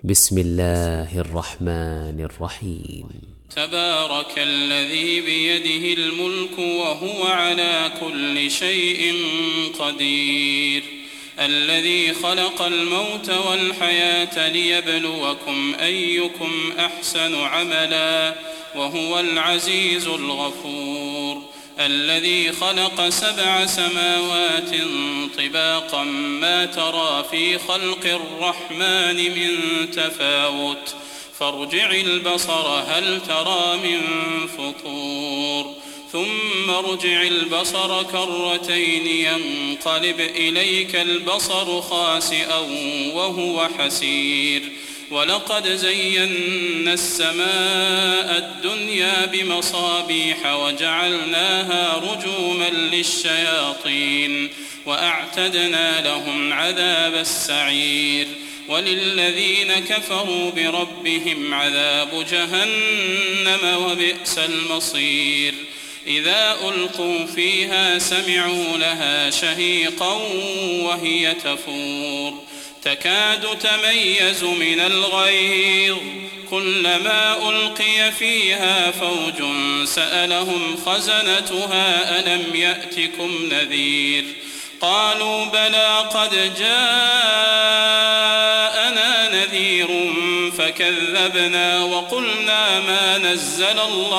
بسم الله الرحمن الرحيم. تبارك الذي بيده الملك وهو على كل شيء قدير، الذي خلق الموت والحياة ليبلوكم أيكم أحسن عملا وهو العزيز الغفور، الذي خلق 7 سماوات طباقا ما ترى في خلق الرحمن من تفاوت فارجع البصر هل ترى من فطور ثم ارجع البصر كرتين ينقلب إليك البصر خاسئا وهو حسير، ولقد زينا السماء الدنيا بمصابيح وجعلناها رجوما للشياطين وأعتدنا لهم عذاب السعير، وللذين كفروا بربهم عذاب جهنم وبئس المصير. إذا ألقوا فيها سمعوا لها شهيقا وهي تفور تكاد تميز من الغيظ كلما ألقي فيها فوج سألهم خزنتها ألم يأتكم نذير قالوا بلى قد جاءنا نذير فكذبنا وقلنا ما نزل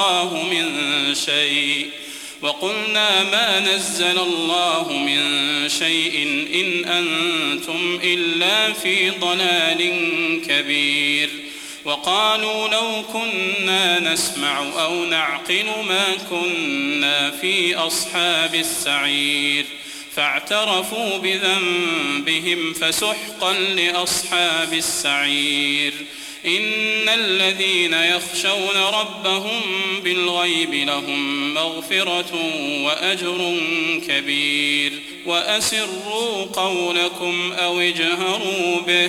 الله من شيء إن أنتم إلا في ضلال كبير. وقالوا لو كنا نسمع أو نعقل ما كنا في أصحاب السعير فاعترفوا بذنبهم فسحقا لأصحاب السعير. إن الذين يخشون ربهم بالغيب لهم مغفرة وأجر كبير. وأسروا قولكم أو اجهروا به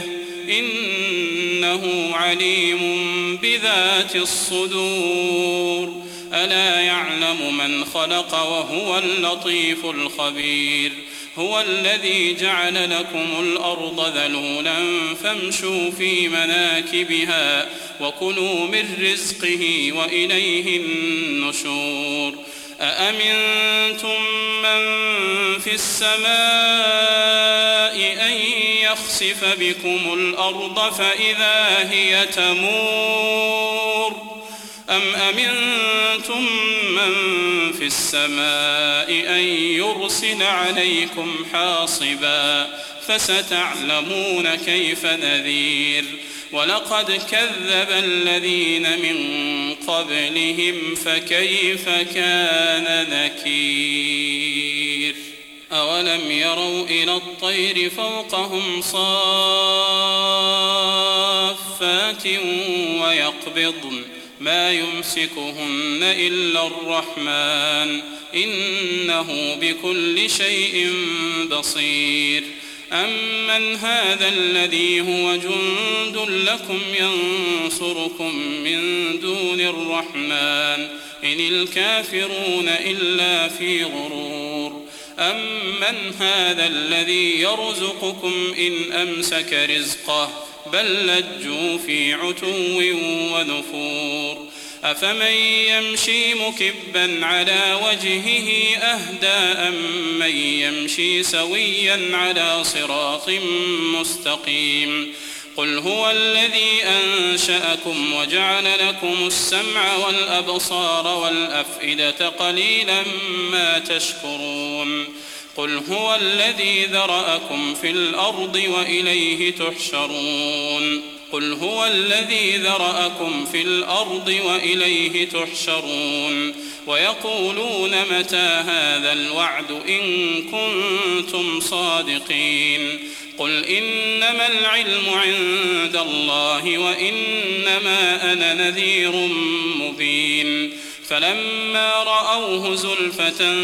إنه عليم بذات الصدور. ألا يعلم من خلق وهو اللطيف الخبير. هو الذي جعل لكم الأرض ذلولا فامشوا في مناكبها وكلوا من رزقه وإليه النشور. أأمنتم من في السماء أن يخسف بكم الأرض فإذا هي تمور أم أمنتم من في السماء أن يرسل عليكم حاصبا فستعلمون كيف نذير. ولقد كذب الذين من قبلهم فكيف كان نكير. أولم يروا إلى الطير فوقهم صافات ويقبضن ما يمسكهن إلا الرحمن إنه بكل شيء بصير. أمن هذا الذي هو جند لكم ينصركم من دون الرحمن إن الكافرون إلا في غرور. أمن هذا الذي يرزقكم إن أمسك رزقه بل لجوا في عتو ونفور. أفمن يمشي مكبا على وجهه أهدى أم من يمشي سويا على صراط مستقيم. قل هو الذي أنشأكم وجعل لكم السمع والأبصار والأفئدة قليلا ما تشكرون. قل هو الذي ذرأكم في الأرض وإليه تحشرون. قل هو الذي ذرأكم في الأرض وإليه تحشرون. ويقولون متى هذا الوعد إن كنتم صادقين. قل إنما العلم عند الله وإنما أنا نذير مبين. فلما رأوه زلفة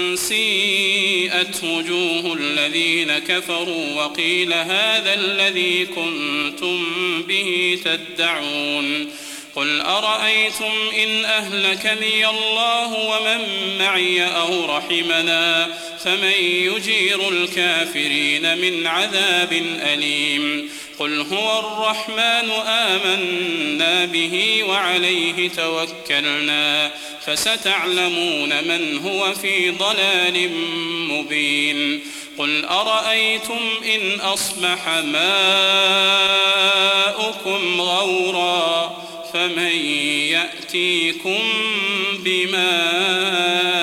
سيئت وجوه الذين كفروا وقيل هذا الذي كنتم به تدعون. قل أرأيتم إن أهلكني الله ومن معي أو رحمنا فمن يجير الكافرين من عذاب أليم. قل هو الرحمن آمنا به وعليه توكلنا فستعلمون من هو في ضلال مبين قل أرأيتم إن أصبح ماؤكم غورا فمن يأتيكم بماء